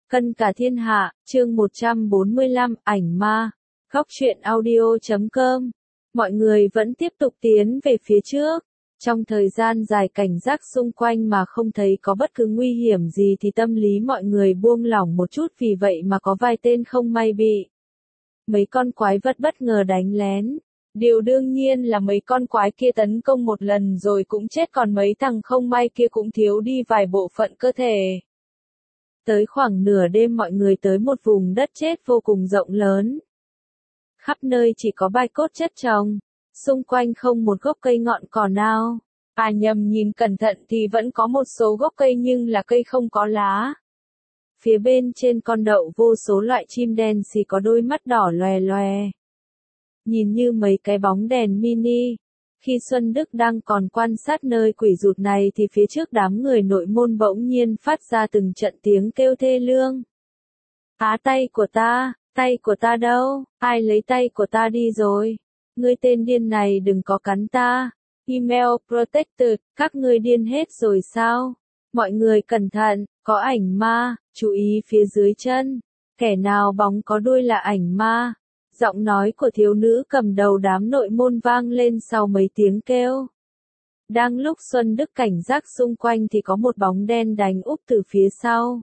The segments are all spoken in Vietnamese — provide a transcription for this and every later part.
Cân cả thiên hạ, chương 145, ảnh ma. Góc truyện audio.com. Mọi người vẫn tiếp tục tiến về phía trước. Trong thời gian dài cảnh giác xung quanh mà không thấy có bất cứ nguy hiểm gì thì tâm lý mọi người buông lỏng một chút, vì vậy mà có vài tên không may bị mấy con quái vật bất ngờ đánh lén. Điều đương nhiên là mấy con quái kia tấn công một lần rồi cũng chết, còn mấy thằng không may kia cũng thiếu đi vài bộ phận cơ thể. Tới khoảng nửa đêm mọi người tới một vùng đất chết vô cùng rộng lớn. Khắp nơi chỉ có bạch cốt chất chồng, xung quanh không một gốc cây ngọn cỏ nào. À nhầm, nhìn cẩn thận thì vẫn có một số gốc cây nhưng là cây không có lá. Phía bên trên con đậu vô số loại chim đen xì có đôi mắt đỏ lòe lòe. Nhìn như mấy cái bóng đèn mini. Khi Xuân Đức đang còn quan sát nơi quỷ rụt này thì phía trước đám người nội môn bỗng nhiên phát ra từng trận tiếng kêu thê lương. Á, tay của ta đâu, ai lấy tay của ta đi rồi? Ngươi tên điên này đừng có cắn ta. Email protected, các ngươi điên hết rồi sao? Mọi người cẩn thận, có ảnh ma, chú ý phía dưới chân. Kẻ nào bóng có đuôi là ảnh ma. Giọng nói của thiếu nữ cầm đầu đám nội môn vang lên sau mấy tiếng kêu. Đang lúc Xuân Đức cảnh giác xung quanh thì có một bóng đen đánh úp từ phía sau.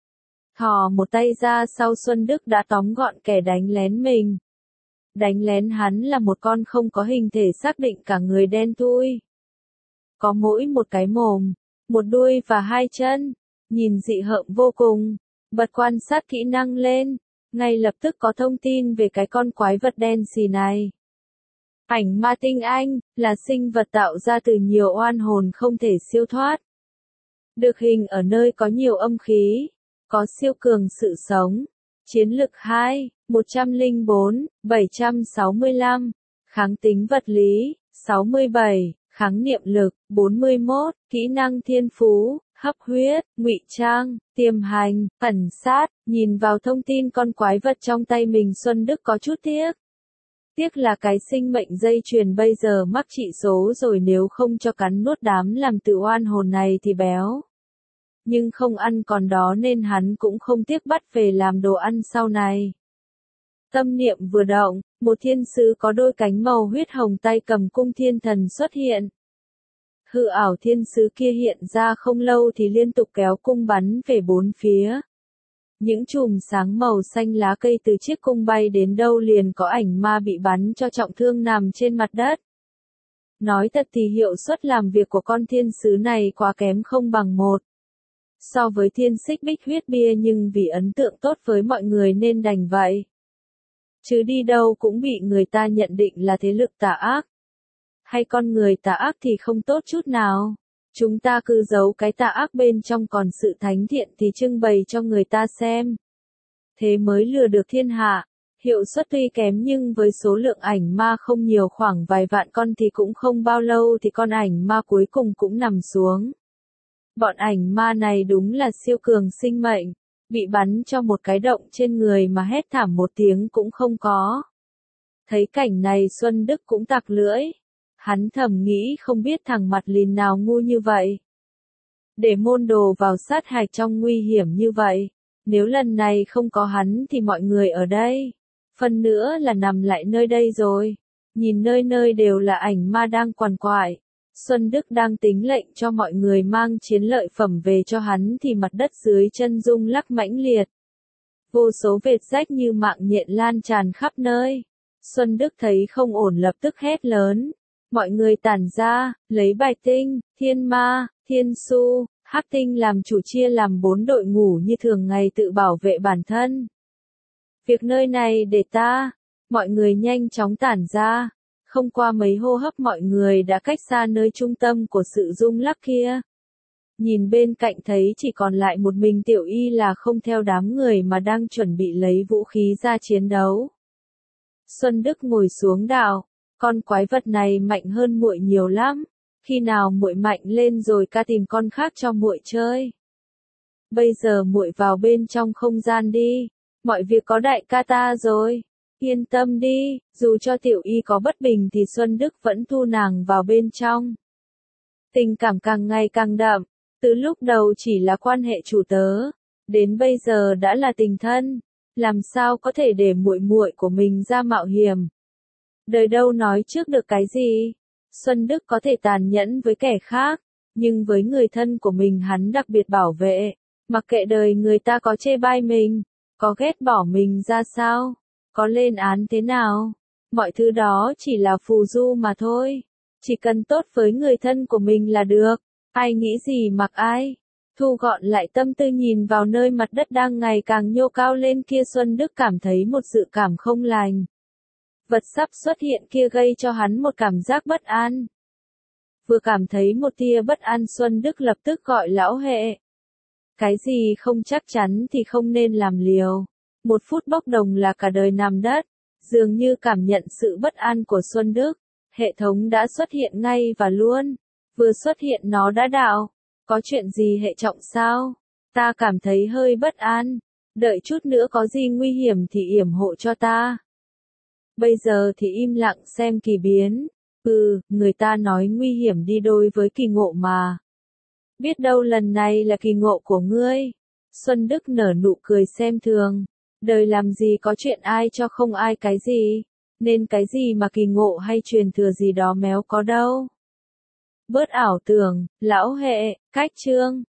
Thò một tay ra sau, Xuân Đức đã tóm gọn kẻ đánh lén mình. Đánh lén hắn là một con không có hình thể xác định, cả người đen thui. Có mỗi một cái mồm, một đuôi và hai chân, nhìn dị hợm vô cùng. Bật quan sát kỹ năng lên. Ngay lập tức có thông tin về cái con quái vật đen xì này. Ảnh ma tinh anh, là sinh vật tạo ra từ nhiều oan hồn không thể siêu thoát. Được hình ở nơi có nhiều âm khí, có siêu cường sự sống. Chiến lực 2, 104, 765, kháng tính vật lý, 67, kháng niệm lực, 41, kỹ năng thiên phú, hấp huyết, ngụy trang, tiềm hành, ẩn sát. Nhìn vào thông tin con quái vật trong tay mình, Xuân Đức có chút tiếc. Tiếc là cái sinh mệnh dây chuyền bây giờ mắc trị số rồi, nếu không cho cắn nuốt đám làm tự oan hồn này thì béo. Nhưng không ăn còn đó nên hắn cũng không tiếc bắt về làm đồ ăn sau này. Tâm niệm vừa động, một thiên sứ có đôi cánh màu huyết hồng tay cầm cung thiên thần xuất hiện. Hư ảo thiên sứ kia hiện ra không lâu thì liên tục kéo cung bắn về bốn phía. Những chùm sáng màu xanh lá cây từ chiếc cung bay đến đâu liền có ảnh ma bị bắn cho trọng thương nằm trên mặt đất. Nói thật thì hiệu suất làm việc của con thiên sứ này quá kém không bằng một so với thiên xích bích huyết bia, nhưng vì ấn tượng tốt với mọi người nên đành vậy. Chứ đi đâu cũng bị người ta nhận định là thế lực tà ác. Hay con người tà ác thì không tốt chút nào. Chúng ta cứ giấu cái tà ác bên trong, còn sự thánh thiện thì trưng bày cho người ta xem. Thế mới lừa được thiên hạ. Hiệu suất tuy kém nhưng với số lượng ảnh ma không nhiều, khoảng vài vạn con, thì cũng không bao lâu thì con ảnh ma cuối cùng cũng nằm xuống. Bọn ảnh ma này đúng là siêu cường sinh mệnh. Bị bắn cho một cái động trên người mà hét thảm một tiếng cũng không có. Thấy cảnh này Xuân Đức cũng tặc lưỡi. Hắn thầm nghĩ không biết thằng mặt lìn nào ngu như vậy. Để môn đồ vào sát hạch trong nguy hiểm như vậy. Nếu lần này không có hắn thì mọi người ở đây. Phần nữa là nằm lại nơi đây rồi. Nhìn nơi nơi đều là ảnh ma đang quằn quại. Xuân Đức đang tính lệnh cho mọi người mang chiến lợi phẩm về cho hắn thì mặt đất dưới chân rung lắc mãnh liệt. Vô số vệt rách như mạng nhện lan tràn khắp nơi. Xuân Đức thấy không ổn lập tức hét lớn. Mọi người tản ra, lấy bạch tinh, thiên ma, thiên su, hắc tinh làm chủ, chia làm 4 đội ngũ như thường ngày tự bảo vệ bản thân. Việc nơi này để ta. Mọi người nhanh chóng tản ra. Không qua mấy hô hấp mọi người đã cách xa nơi trung tâm của sự rung lắc kia. Nhìn bên cạnh thấy chỉ còn lại một mình Tiểu Y là không theo đám người mà đang chuẩn bị lấy vũ khí ra chiến đấu. Xuân Đức ngồi xuống đạo. Con quái vật này mạnh hơn muội nhiều lắm. Khi nào muội mạnh lên rồi ca tìm con khác cho muội chơi. Bây giờ muội vào bên trong không gian đi. Mọi việc có đại ca ta rồi. Yên tâm đi, dù cho Tiểu Y có bất bình thì Xuân Đức vẫn thu nàng vào bên trong. Tình cảm càng ngày càng đậm. Từ lúc đầu chỉ là quan hệ chủ tớ, đến bây giờ đã là tình thân, làm sao có thể để muội muội của mình ra mạo hiểm. Đời đâu nói trước được cái gì. Xuân Đức có thể tàn nhẫn với kẻ khác, nhưng với người thân của mình hắn đặc biệt bảo vệ, mặc kệ đời người ta có chê bai mình, có ghét bỏ mình ra sao, có lên án thế nào, mọi thứ đó chỉ là phù du mà thôi. Chỉ cần tốt với người thân của mình là được, ai nghĩ gì mặc ai. Thu gọn lại tâm tư nhìn vào nơi mặt đất đang ngày càng nhô cao lên kia, Xuân Đức cảm thấy một dự cảm không lành. Vật sắp xuất hiện kia gây cho hắn một cảm giác bất an. Vừa cảm thấy một tia bất an, Xuân Đức lập tức gọi Lão Hệ. Cái gì không chắc chắn thì không nên làm liều. 1 phút bốc đồng là cả đời nằm đất. Dường như cảm nhận sự bất an của Xuân Đức, hệ thống đã xuất hiện ngay và luôn. Vừa xuất hiện nó đã đạo. Có chuyện gì hệ trọng sao? Ta cảm thấy hơi bất an. Đợi chút nữa có gì nguy hiểm thì yểm hộ cho ta. Bây giờ thì im lặng xem kỳ biến. Người ta nói nguy hiểm đi đôi với kỳ ngộ mà. Biết đâu lần này là kỳ ngộ của ngươi. Xuân Đức nở nụ cười xem thường. Đời làm gì có chuyện ai cho không ai cái gì. Nên cái gì mà kỳ ngộ hay truyền thừa gì đó méo có đâu. Bớt ảo tưởng, Lão Hệ, cách chương.